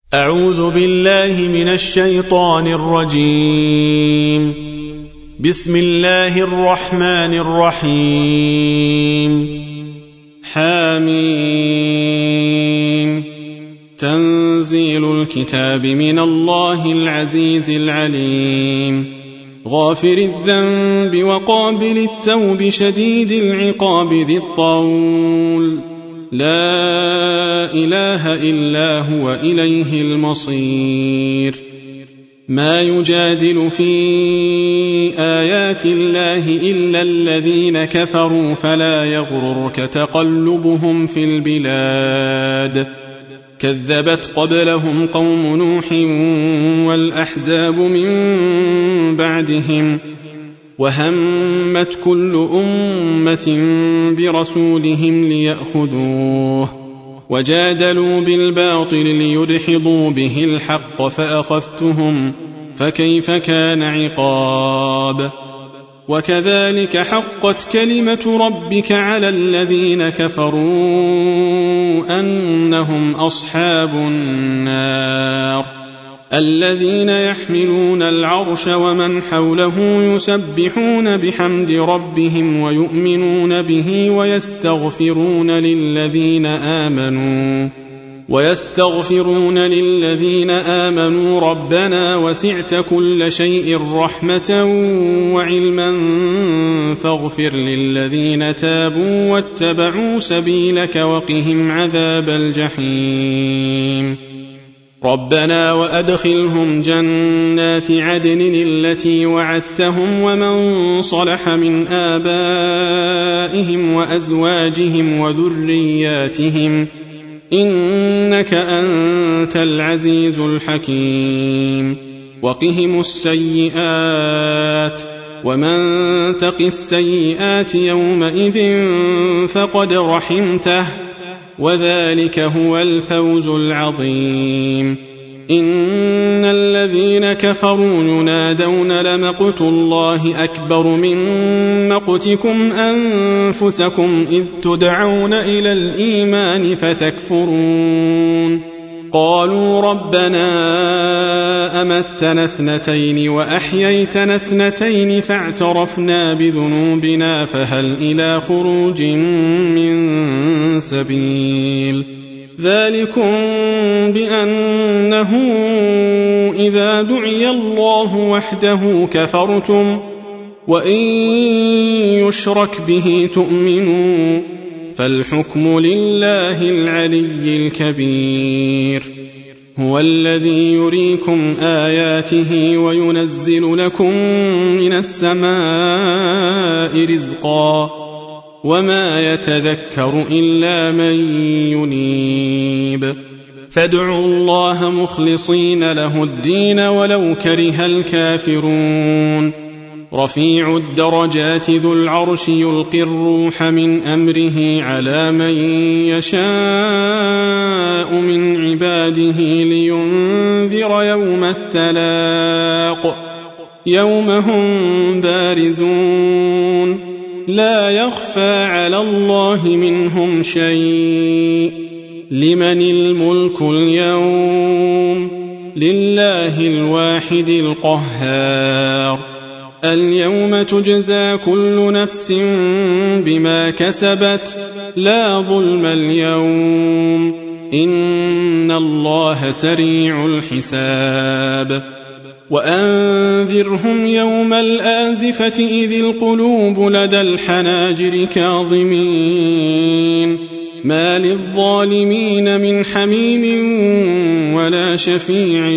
أعوذ بالله من الشيطان الرجيم. بسم الله الرحمن الرحيم. حميم. تنزيل الكتاب من الله العزيز العليم، غافر الذنب وقابل التوب شديد العقاب ذي الطول، لا إله إلا هو إليه المصير. ما يجادل في آيات الله إلا الذين كفروا فلا يغررك تقلبهم في البلاد. كذبت قبلهم قوم نوح والأحزاب من بعدهم، وهمت كل أمة برسولهم ليأخذوه، وجادلوا بالباطل ليدحضوا به الحق فأخذتهم، فكيف كان عقاب. وكذلك حقت كلمة ربك على الذين كفروا أنهم أصحاب النار، الذين يحملون العرش ومن حوله يسبحون بحمد ربهم ويؤمنون به ويستغفرون للذين آمنوا ربنا وسعت كل شيء رحمة وعلما فاغفر للذين تابوا واتبعوا سبيلك وقهم عذاب الجحيم. ربنا وأدخلهم جنات عدن التي وعدتهم ومن صلح من آبائهم وأزواجهم وذرياتهم، إنك أنت العزيز الحكيم. وقهم السيئات، ومن تق السيئات يومئذ فقد رحمته، وذلك هو الفوز العظيم. إن الذين كفروا ينادون لمقت الله أكبر من مقتكم أنفسكم إذ تدعون إلى الإيمان فتكفرون. قالوا ربنا أمتنا اثنتين وأحييتنا اثنتين فاعترفنا بذنوبنا فهل إلى خروج من سبيل. ذلكم بأنه إذا دعي الله وحده كفرتم، وإن يشرك به تؤمنوا، فالحكم لله العلي الكبير. هو الذي يريكم آياته وينزل لكم من السماء رزقا، وما يتذكر إلا من ينيب. فادعوا الله مخلصين له الدين ولو كره الكافرون. رفيع الدرجات ذو العرش يلقي الروح من أمره على من يشاء من عباده لينذر يوم التلاق، يوم هم بارزون لا يخفى على الله منهم شيء. لمن الملك اليوم؟ لله الواحد القهار. اليوم تجزى كل نفس بما كسبت، لا ظلم اليوم، إن الله سريع الحساب. وأنذرهم يوم الآزفة إذ القلوب لدى الحناجر كاظمين، ما للظالمين من حميم ولا شفيع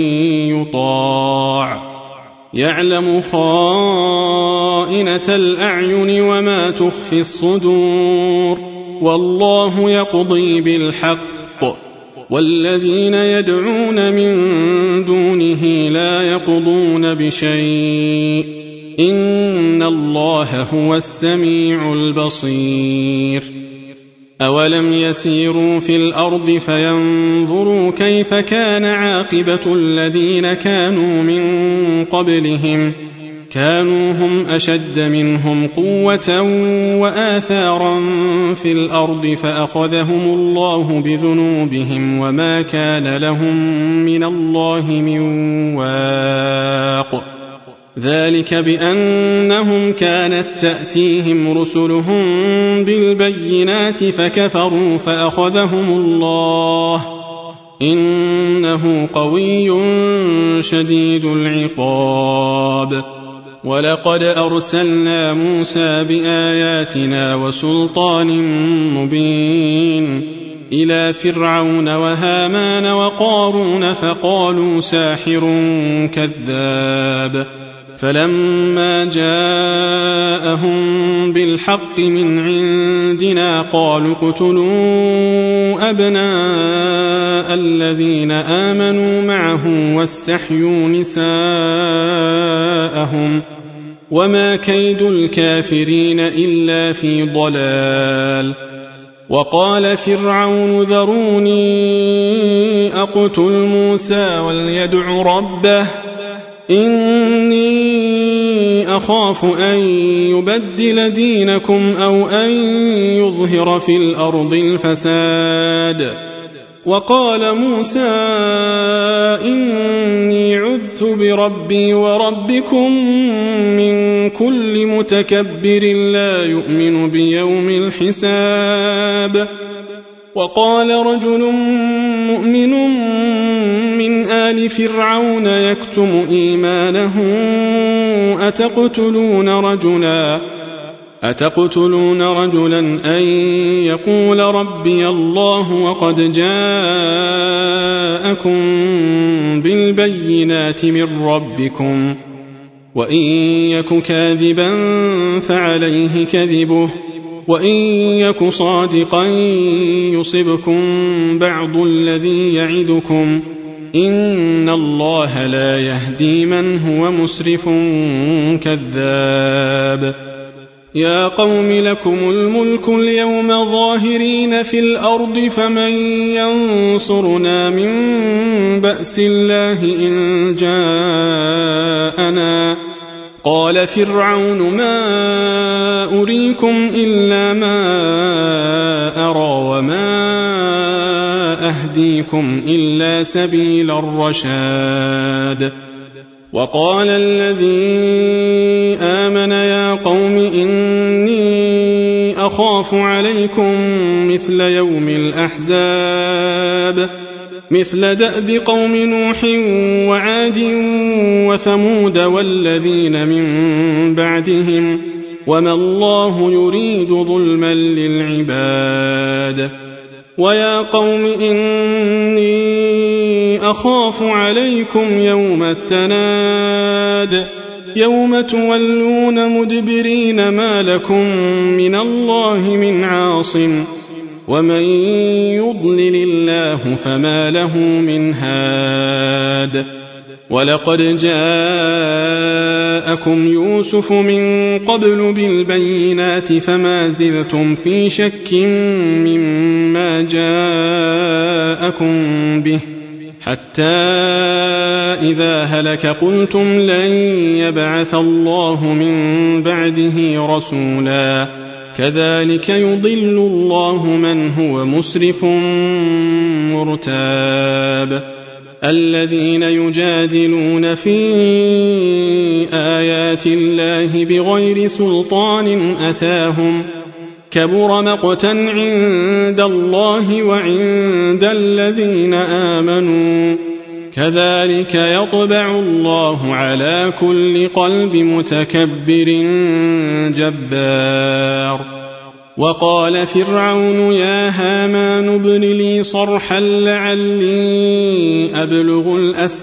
يطاع. يعلم خائنة الأعين وما تخفي الصدور، والله يقضي بالحق، والذين يدعون من دونه لا يقضون بشيء، إن الله هو السميع البصير. أولم يسيروا في الأرض فينظروا كيف كان عاقبة الذين كانوا من قبلهم، كانوا هم أشد منهم قوة وآثارا في الأرض فأخذهم الله بذنوبهم وما كان لهم من الله من واق ذلك بأنهم كانت تأتيهم رسلهم بالبينات فكفروا فأخذهم الله إنه قوي شديد العقاب ولقد أرسلنا موسى بآياتنا وسلطان مبين إلى فرعون وهامان وقارون فقالوا ساحر كذاب فلما جاءهم بالحق من عندنا قالوا اقتلوا أبناء الذين آمنوا معه واستحيوا نساءهم وما كيد الكافرين إلا في ضلال وقال فرعون ذروني أقتل موسى وليدع ربه إني أخاف أن يبدل دينكم أو أن يظهر في الأرض الفساد وقال موسى إني عذت بربي وربكم من كل متكبر لا يؤمن بيوم الحساب وقال رجل مؤمن من آل فرعون يكتم إيمانه أتقتلون رجلا أن يقول ربي الله وقد جاءكم بالبينات من ربكم وإن يك كاذبا فعليه كذبه وإن يك صادقا يصبكم بعض الذي يعدكم إن الله لا يهدي من هو مسرف كذاب يا قوم لكم الملك اليوم ظاهرين في الأرض فمن ينصرنا من بأس الله إن جاءنا قال فرعون ما أريكم إلا ما أرى وما أهديكم إلا سبيل الرشاد وقال الذي آمن يا قوم إني أخاف عليكم مثل يوم الأحزاب مثل دأب قوم نوح وعاد وثمود والذين من بعدهم وما الله يريد ظلما للعباد ويا قوم إني أخاف عليكم يوم التناد يوم تولون مدبرين ما لكم من الله من عاصم ومن يضلل الله فما له من هاد ولقد جاءكم يوسف من قبل بالبينات فما زلتم في شك مما جاءكم به حتى إذا هلك قلتم لن يبعث الله من بعده رسولا كذلك يضل الله من هو مسرف مرتاب الذين يجادلون في آيات الله بغير سلطان أتاهم كبر مقتا عند الله وعند الذين آمنوا كذلك يطبع الله على كل قلب متكبر جبار وقال فرعون يا هامان ابن لي صرحا لعلي أبلغ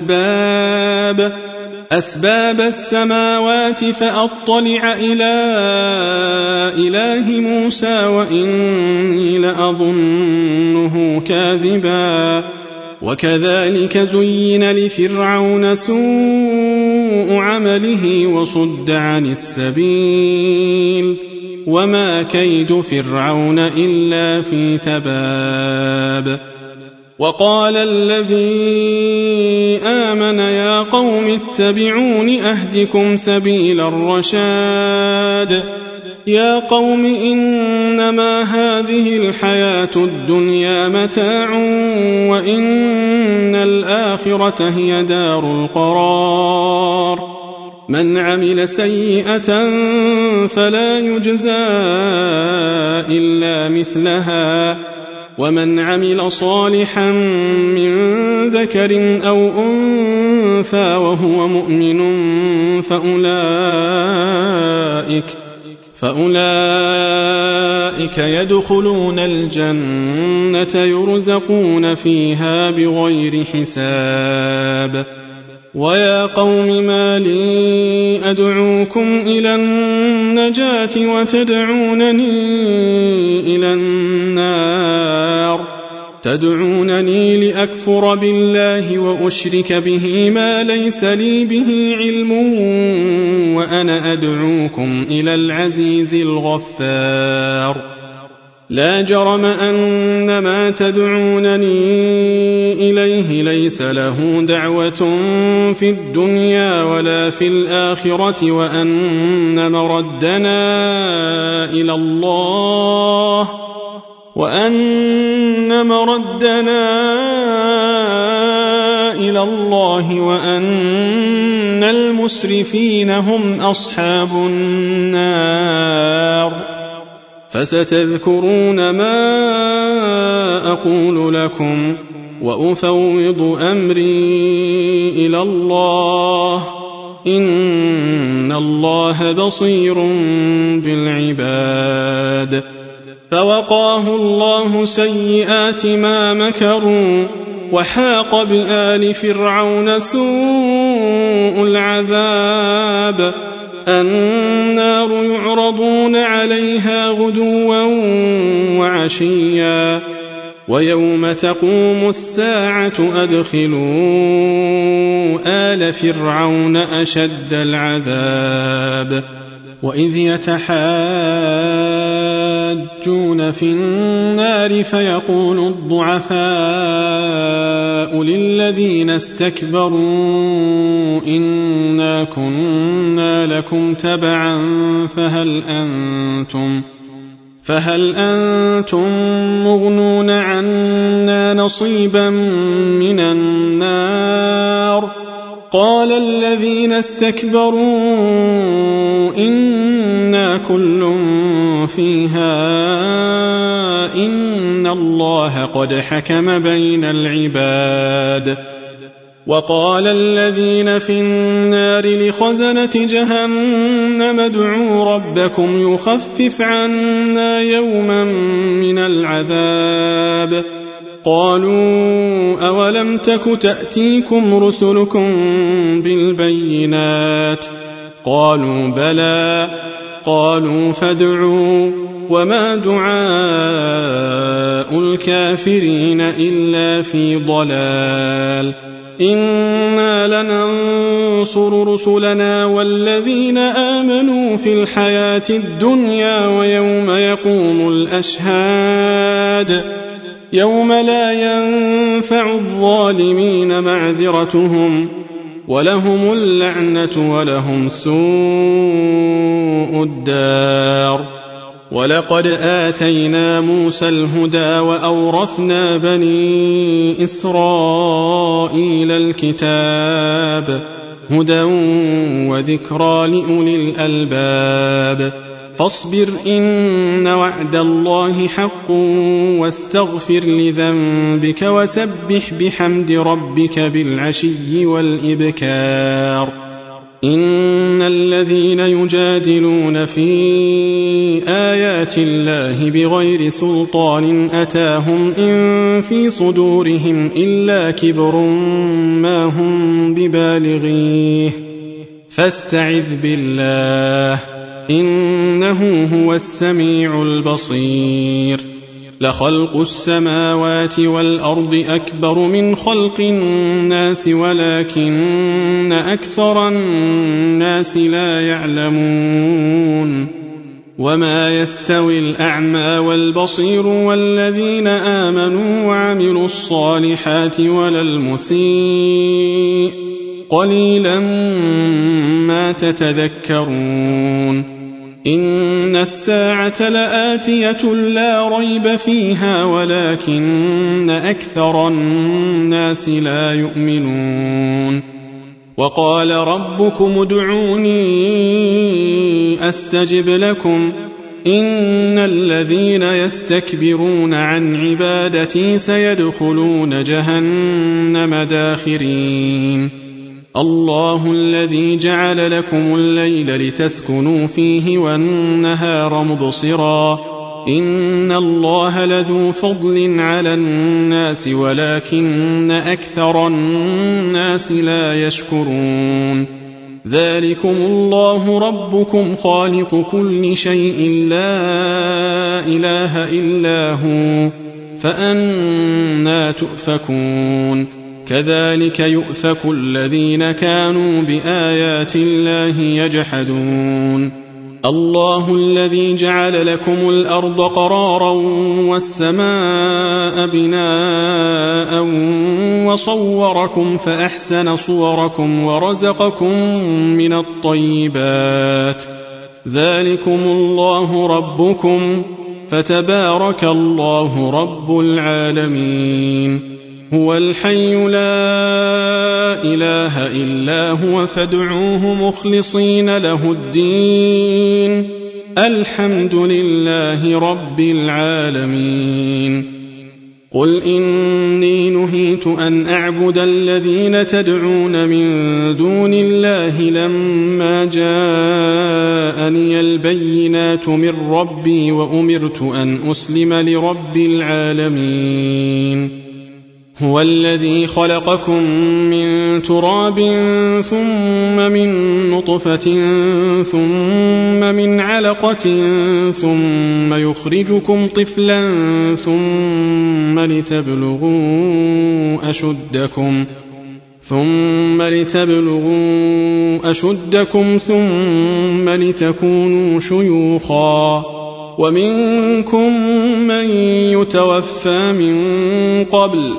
أسباب السماوات فأطلع إلى إله موسى وإني لأظنه كاذبا وكذلك زين لفرعون سوء عمله وصد عن السبيل وما كيد فرعون إلا في تباب وقال الذي آمن يا قوم اتبعون أهدكم سبيل الرشاد يا قوم إنما هذه الحياة الدنيا متاع وإن الآخرة هي دار القرار من عمل سيئة فلا يجزى إلا مثلها ومن عمل صالحا من ذكر أو أنثى وهو مؤمن فأولئك يدخلون الجنة يرزقون فيها بغير حساب ويا قوم ما لي أدعوكم إلى النجاة وتدعونني إلى النار تدعونني لأكفر بالله وأشرك به ما ليس لي به علم وأنا أدعوكم إلى العزيز الغفار لا جرم أن ما تدعونني إليه ليس له دعوة في الدنيا ولا في الآخرة وأن مردنا إلى الله وأن المسرفين هم أصحاب النار فستذكرون ما أقول لكم وأفوض أمري إلى الله إن الله بصير بالعباد فوقاه الله سيئات ما مكروا وحاق بآل فرعون سوء العذاب النار يعرضون عليها غدوا وعشيا ويوم تقوم الساعة أدخلوا آل فرعون أشد العذاب وإذ يتحاجون في النار فيقول الضعفاء للذين استكبروا إنا كنا لكم تبعا فهل أنتم مغنون عنا نصيبا من النار قال الذين استكبروا إنا كل فيها إن الله قد حكم بين العباد وقال الذين في النار لخزنة جهنم ادعوا ربكم يخفف عنا يوما من العذاب قالوا أولم تك تأتيكم رسلكم بالبينات قالوا بلى قالوا فادعوا وما دعاء الكافرين إلا في ضلال إنا لننصر رسلنا والذين آمنوا في الحياة الدنيا ويوم يقوم الأشهاد يوم لا ينفع الظالمين معذرتهم ولهم اللعنة ولهم سوء الدار ولقد آتينا موسى الهدى وأورثنا بني إسرائيل الكتاب هدى وذكرى لأولي الألباب فاصبر إن وعد الله حق واستغفر لذنبك وسبح بحمد ربك بالعشي والإبكار إن الذين يجادلون في آيات الله بغير سلطان أتاهم إن في صدورهم إلا كبر ما هم ببالغيه فاستعذ بالله إنه هو السميع البصير لخلق السماوات والأرض أكبر من خلق الناس ولكن أكثر الناس لا يعلمون وما يستوي الأعمى والبصير والذين آمنوا وعملوا الصالحات ولا المسيء قليلا ما تتذكرون إن الساعة لآتية لا ريب فيها ولكن أكثر الناس لا يؤمنون وقال ربكم ادعوني أستجب لكم إن الذين يستكبرون عن عبادتي سيدخلون جهنم داخرين الله الذي جعل لكم الليل لتسكنوا فيه والنهار مبصرا إن الله لذو فضل على الناس ولكن أكثر الناس لا يشكرون ذلكم الله ربكم خالق كل شيء لا إله إلا هو فأنى تؤفكون كذلك يؤفك الذين كانوا بآيات الله يجحدون الله الذي جعل لكم الأرض قرارا والسماء بناء وصوركم فأحسن صوركم ورزقكم من الطيبات ذلكم الله ربكم فتبارك الله رب العالمين هو الحي لا إله إلا هو فادعوه مخلصين له الدين الحمد لله رب العالمين قل إني نهيت أن أعبد الذين تدعون من دون الله لما جاءني البينات من ربي وأمرت أن أسلم لرب العالمين هو الذي خلقكم من تراب ثم من نطفة ثم من علقة ثم يخرجكم طفلا ثم لتبلغوا أشدكم ثم لتكونوا شيوخا ومنكم من يتوفى من قبل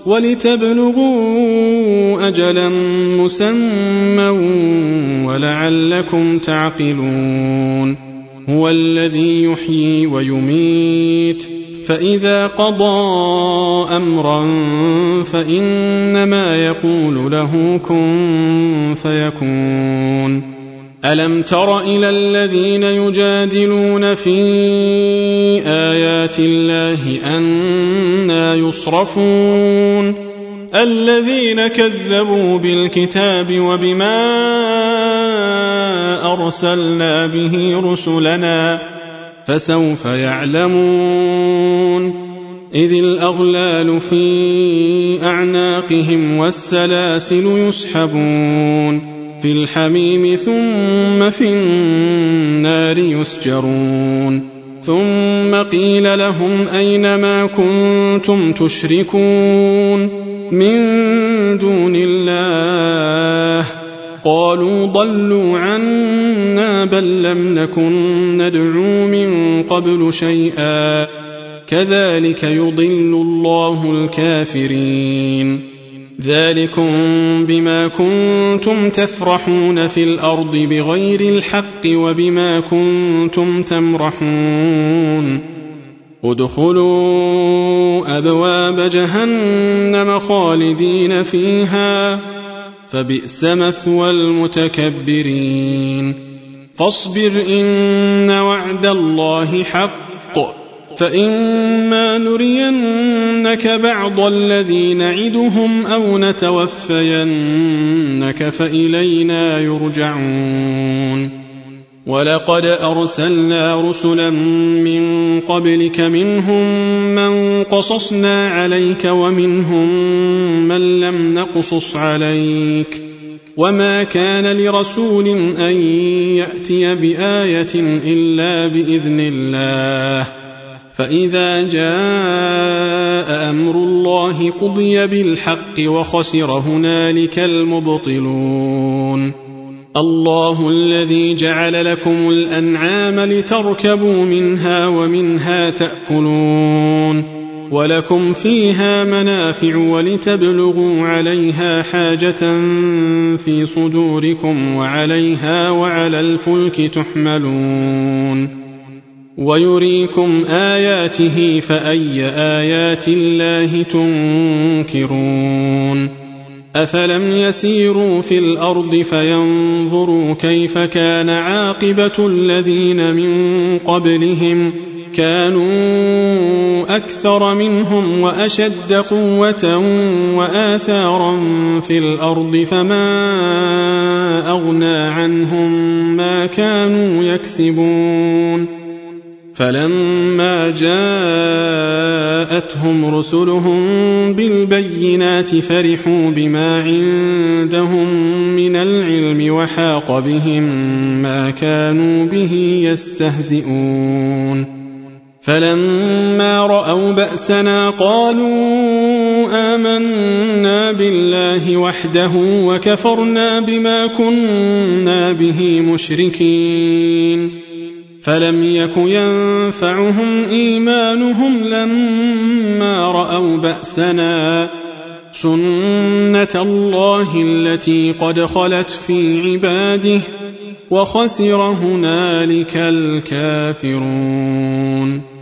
ولتبلغوا أجلا مسمى ولعلكم تعقلون هو الذي يحيي ويميت فإذا قضى أمرا فإنما يقول له كن فيكون ألم تر إلى الذين يجادلون في آيات الله أنى يصرفون الذين كذبوا بالكتاب وبما أرسلنا به رسلنا فسوف يعلمون إذ الأغلال في أعناقهم والسلاسل يسحبون في الحميم ثم في النار يسجرون ثم قيل لهم أين ما كنتم تشركون من دون الله قالوا ضلوا عنا بل لم نكن ندعو من قبل شيئا كذلك يضل الله الكافرين ذلكم بما كنتم تفرحون في الأرض بغير الحق وبما كنتم تمرحون ادخلوا أبواب جهنم خالدين فيها فبئس مثوى المتكبرين فاصبر إن وعد الله حق فإما نرينك بعض الذي نعدهم أو نتوفينك فإلينا يرجعون ولقد أرسلنا رسلا من قبلك منهم من قصصنا عليك ومنهم من لم نقصص عليك وما كان لرسول أن يأتي بآية إلا بإذن الله فإذا جاء أمر الله قضي بالحق وخسر هنالك المبطلون الله الذي جعل لكم الأنعام لتركبوا منها ومنها تأكلون ولكم فيها منافع ولتبلغوا عليها حاجة في صدوركم وعليها وعلى الفلك تحملون ويريكم آياته فأي آيات الله تنكرون أفلم يسيروا في الأرض فينظروا كيف كان عاقبة الذين من قبلهم كانوا أكثر منهم وأشد قوة وآثارا في الأرض فما أغنى عنهم ما كانوا يكسبون فلما جاءتهم رسلهم بالبينات فرحوا بما عندهم من العلم وحاق بهم ما كانوا به يستهزئون فلما رأوا بأسنا قالوا آمنا بالله وحده وكفرنا بما كنا به مشركين فلم يك ينفعهم إيمانهم لما رأوا بأسنا سنة الله التي قد خلت في عباده وخسر هنالك الكافرون